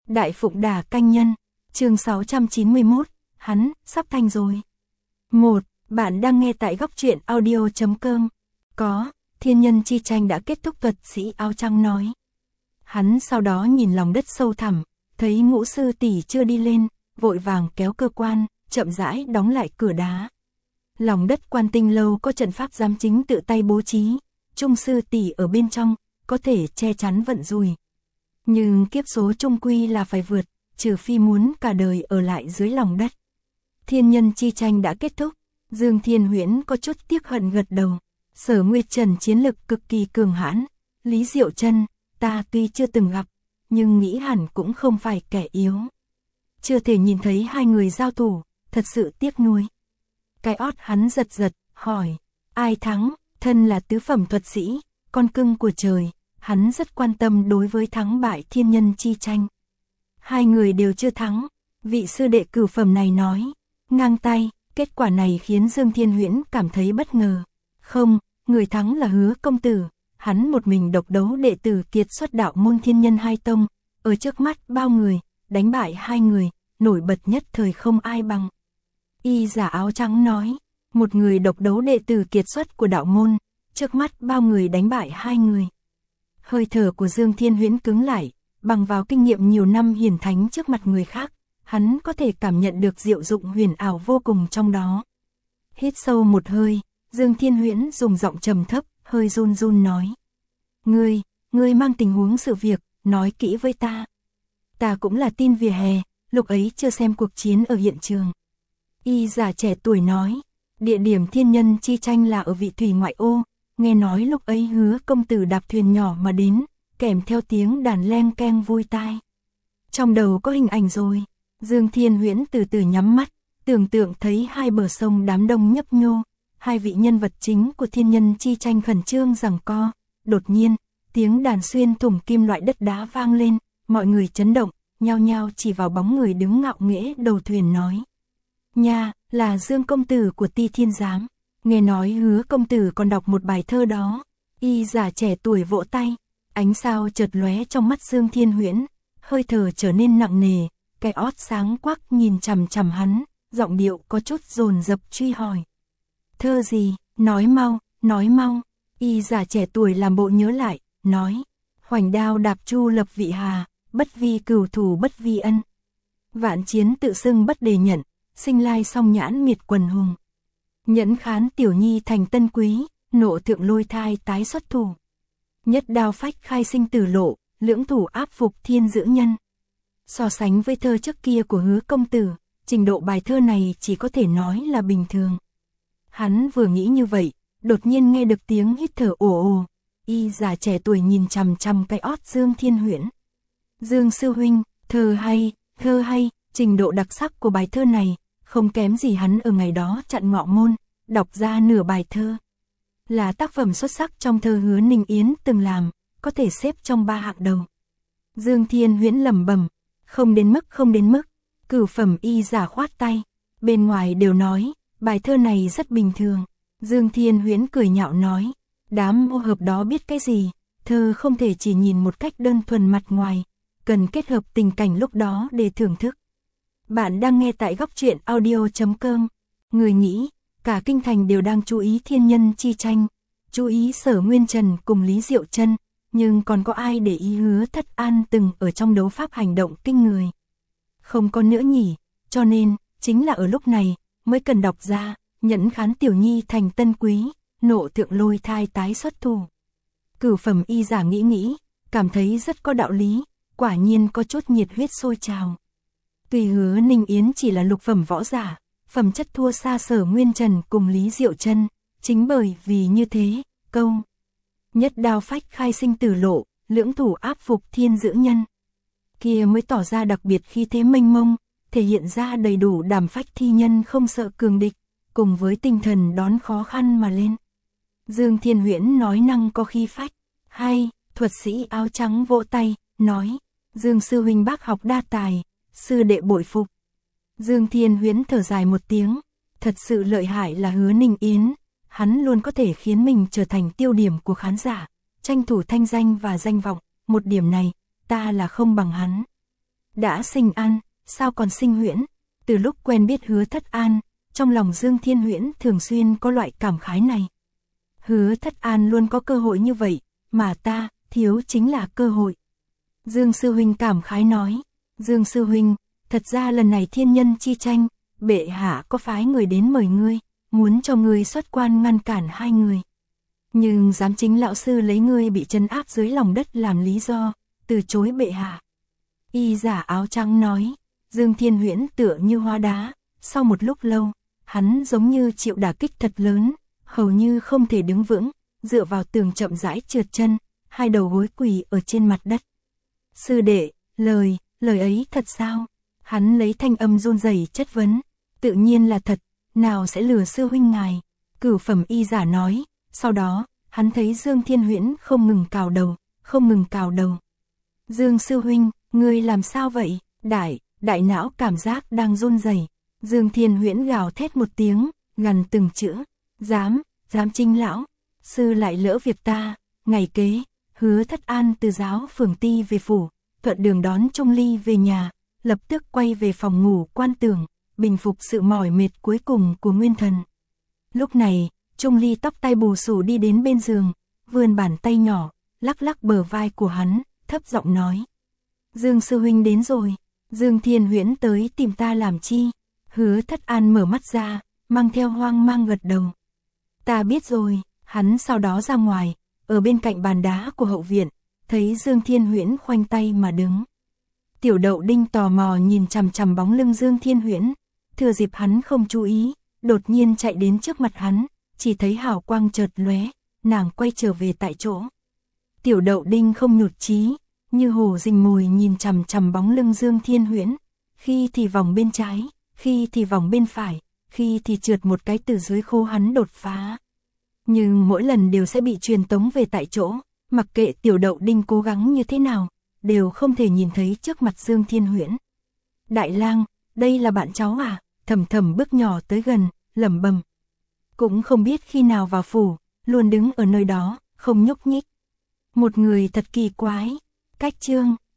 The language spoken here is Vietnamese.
Đại Phụng Đà Canh Nhân, chương 691, hắn, sắp thành rồi. 1. Bạn đang nghe tại góc truyện audio.com. Có, thiên nhân chi tranh đã kết thúc, thuật sĩ áo trắng nói. Hắn sau đó nhìn lòng đất sâu thẳm, thấy Ngũ sư tỷ chưa đi lên, vội vàng kéo cơ quan, chậm rãi đóng lại cửa đá. Lòng đất Quan Tinh lâu có trận pháp giám chính tự tay bố trí, Trung sư tỷ ở bên trong, có thể che chắn vận rủi. Nhưng kiếp số chung quy là phải vượt, trừ phi muốn cả đời ở lại dưới lòng đất. Thiên nhân chi tranh đã kết thúc, Dương Thiên Huyễn có chút tiếc hận gật đầu. Sở Nguyệt Trần chiến lực cực kỳ cường hãn, Lý Diệu Chân, ta tuy chưa từng gặp, nhưng nghĩ hẳn cũng không phải kẻ yếu. Chưa thể nhìn thấy hai người giao thủ, thật sự tiếc nuối. Cái ót hắn giật giật, hỏi, ai thắng? Thân là tứ phẩm thuật sĩ, con cưng của trời, hắn rất quan tâm đối với thắng bại thiên nhân chi tranh. Hai người đều chưa thắng, vị sư đệ cửu phẩm này nói, ngang tay. Kết quả này khiến Dương Thiên Huyễn cảm thấy bất ngờ. Không, người thắng là Hứa công tử, hắn một mình độc đấu đệ tử kiệt xuất đạo môn thiên nhân hai tông, ở trước mắt bao người, đánh bại hai người, nổi bật nhất thời không ai bằng. Y giả áo trắng nói, một người độc đấu đệ tử kiệt xuất của đạo môn, trước mắt bao người đánh bại hai người. Hơi thở của Dương Thiên Huyễn cứng lại, bằng vào kinh nghiệm nhiều năm hiển thánh trước mặt người khác. Hắn có thể cảm nhận được diệu dụng huyền ảo vô cùng trong đó. Hít sâu một hơi, Dương Thiên Huyễn dùng giọng trầm thấp, hơi run run nói. Ngươi mang tình huống sự việc, nói kỹ với ta. Ta cũng là tin vỉa hè, lúc ấy chưa xem cuộc chiến ở hiện trường. Y giả trẻ tuổi nói, địa điểm thiên nhân chi tranh là ở vị thủy ngoại ô, nghe nói lúc ấy Hứa công tử đạp thuyền nhỏ mà đến, kèm theo tiếng đàn leng keng vui tai. Trong đầu có hình ảnh rồi. Dương Thiên Huyễn từ từ nhắm mắt, tưởng tượng thấy hai bờ sông đám đông nhấp nhô, hai vị nhân vật chính của thiên nhân chi tranh khẩn trương giằng co. Đột nhiên, tiếng đàn xuyên thủng kim loại đất đá vang lên, mọi người chấn động, nhao nhao chỉ vào bóng người đứng ngạo nghễ đầu thuyền nói. Nha, là Dương công tử của Ti Thiên Giám, nghe nói Hứa công tử còn đọc một bài thơ đó. Y giả trẻ tuổi vỗ tay, ánh sao chợt lóe trong mắt Dương Thiên Huyễn, hơi thở trở nên nặng nề. Cái ót sáng quắc nhìn chằm chằm hắn, giọng điệu có chút dồn dập truy hỏi. Thơ gì, nói mau, nói mau. Y giả trẻ tuổi làm bộ nhớ lại, nói. Hoành đao đạp chu lập vị hà, bất vi cửu thủ bất vi ân. Vạn chiến tự xưng bất đề nhận, sinh lai song nhãn miệt quần hùng. Nhẫn khán tiểu nhi thành tân quý, nộ thượng lôi thai tái xuất thủ. Nhất đao phách khai sinh tử lộ, lưỡng thủ áp phục thiên giữ nhân. So sánh với thơ trước kia của Hứa công tử, trình độ bài thơ này chỉ có thể nói là bình thường. Hắn vừa nghĩ như vậy, đột nhiên nghe được tiếng hít thở ồ ồ. Y giả trẻ tuổi nhìn chằm chằm cái ót Dương Thiên Huyễn. Dương sư huynh, thơ hay, trình độ đặc sắc của bài thơ này, không kém gì hắn ở ngày đó chặn Ngọ Môn, đọc ra nửa bài thơ. Là tác phẩm xuất sắc trong thơ Hứa Ninh Yến từng làm, có thể xếp trong 3 hạng đầu. Dương Thiên Huyễn lẩm bẩm. Không đến mức, cửu phẩm y giả khoát tay, bên ngoài đều nói, bài thơ này rất bình thường. Dương Thiên Huyễn cười nhạo nói, đám ô hợp đó biết cái gì, thơ không thể chỉ nhìn một cách đơn thuần mặt ngoài, cần kết hợp tình cảnh lúc đó để thưởng thức. Bạn đang nghe tại góc truyện audio.com, người nghĩ, cả kinh thành đều đang chú ý thiên nhân chi tranh, chú ý Sở Nguyên Trần cùng Lý Diệu Chân. Nhưng còn có ai để ý Hứa Thất An từng ở trong đấu pháp hành động kinh người? Không có nữa nhỉ, cho nên, chính là ở lúc này, mới cần đọc ra, nhẫn khán tiểu nhi thành tân quý, nộ thượng lôi thai tái xuất thủ. Cửu phẩm y giả nghĩ, cảm thấy rất có đạo lý, quả nhiên có chút nhiệt huyết sôi trào. Tuy Hứa Ninh Yến chỉ là lục phẩm võ giả, phẩm chất thua xa Sở Nguyên Trần cùng Lý Diệu Chân, chính bởi vì như thế, câu nhất đao phách khai sinh tử lộ, lưỡng thủ áp phục thiên giữ nhân. Kia mới tỏ ra đặc biệt khi thế mênh mông, thể hiện ra đầy đủ đảm phách thi nhân không sợ cường địch, cùng với tinh thần đón khó khăn mà lên. Dương Thiên Huyễn nói năng có khí phách, hay, thuật sĩ áo trắng vỗ tay, nói, Dương sư huynh bác học đa tài, sư đệ bội phục. Dương Thiên Huyễn thở dài một tiếng, thật sự lợi hại là Hứa Ninh Yến. Hắn luôn có thể khiến mình trở thành tiêu điểm của khán giả, tranh thủ thanh danh và danh vọng, một điểm này, ta là không bằng hắn. đã sinh An, sao còn sinh Huyễn? Từ lúc quen biết Hứa Thất An, trong lòng Dương Thiên Huyễn thường xuyên có loại cảm khái này. Hứa Thất An luôn có cơ hội như vậy, mà ta, thiếu chính là cơ hội. Dương sư huynh cảm khái nói, Dương sư huynh, thật ra lần này thiên nhân chi tranh, bệ hạ có phái người đến mời ngươi, muốn cho ngươi xuất quan ngăn cản hai người. Nhưng giám chính lão sư lấy ngươi bị trấn áp dưới lòng đất làm lý do, từ chối bệ hạ. Y giả áo trắng nói, Dương Thiên Huyễn tựa như hóa đá, sau một lúc lâu, hắn giống như chịu đả kích thật lớn, hầu như không thể đứng vững, dựa vào tường chậm rãi trượt chân, hai đầu gối quỳ ở trên mặt đất. Sư đệ, lời ấy thật sao? Hắn lấy thanh âm run rẩy chất vấn, tự nhiên là thật, nào sẽ lừa sư huynh ngài? Cửu phẩm y giả nói, sau đó, hắn thấy Dương Thiên Huyễn không ngừng cào đầu. Dương sư huynh, ngươi làm sao vậy? Đại não cảm giác đang run rẩy. Dương Thiên Huyễn gào thét một tiếng, gằn từng chữ, dám trinh lão, sư lại lỡ việc ta. Ngày kế, Hứa Thất An từ giáo phường ti về phủ, thuận đường đón Trung Ly về nhà, lập tức quay về phòng ngủ quan tưởng, bình phục sự mỏi mệt cuối cùng của nguyên thần. Lúc này, Trung Ly tóc tai bù xù đi đến bên giường, vươn bàn tay nhỏ, lắc lắc bờ vai của hắn, thấp giọng nói. Dương sư huynh đến rồi, Dương Thiên Huyễn tới tìm ta làm chi? Hứa Thất An mở mắt ra, mang theo hoang mang gật đầu. Ta biết rồi, hắn sau đó ra ngoài, ở bên cạnh bàn đá của hậu viện, thấy Dương Thiên Huyễn khoanh tay mà đứng. Tiểu Đậu Đinh tò mò nhìn chằm chằm bóng lưng Dương Thiên Huyễn, thừa dịp hắn không chú ý, đột nhiên chạy đến trước mặt hắn, chỉ thấy hào quang chợt lóe, nàng quay trở về tại chỗ. Tiểu Đậu Đinh không nhụt chí, như hổ rình mồi nhìn chằm chằm bóng lưng Dương Thiên Huyễn, khi thì vòng bên trái, khi thì vòng bên phải, khi thì trượt một cái từ dưới khố hắn đột phá. Nhưng mỗi lần đều sẽ bị truyền tống về tại chỗ, mặc kệ Tiểu Đậu Đinh cố gắng như thế nào, đều không thể nhìn thấy trước mặt Dương Thiên Huyễn. Đại lang, đây là bạn cháu à? Thầm thầm bước nhỏ tới gần, lẩm bẩm. Cũng không biết khi nào vào phủ, luôn đứng ở nơi đó, không nhúc nhích. Một người thật kỳ quái. Cách chương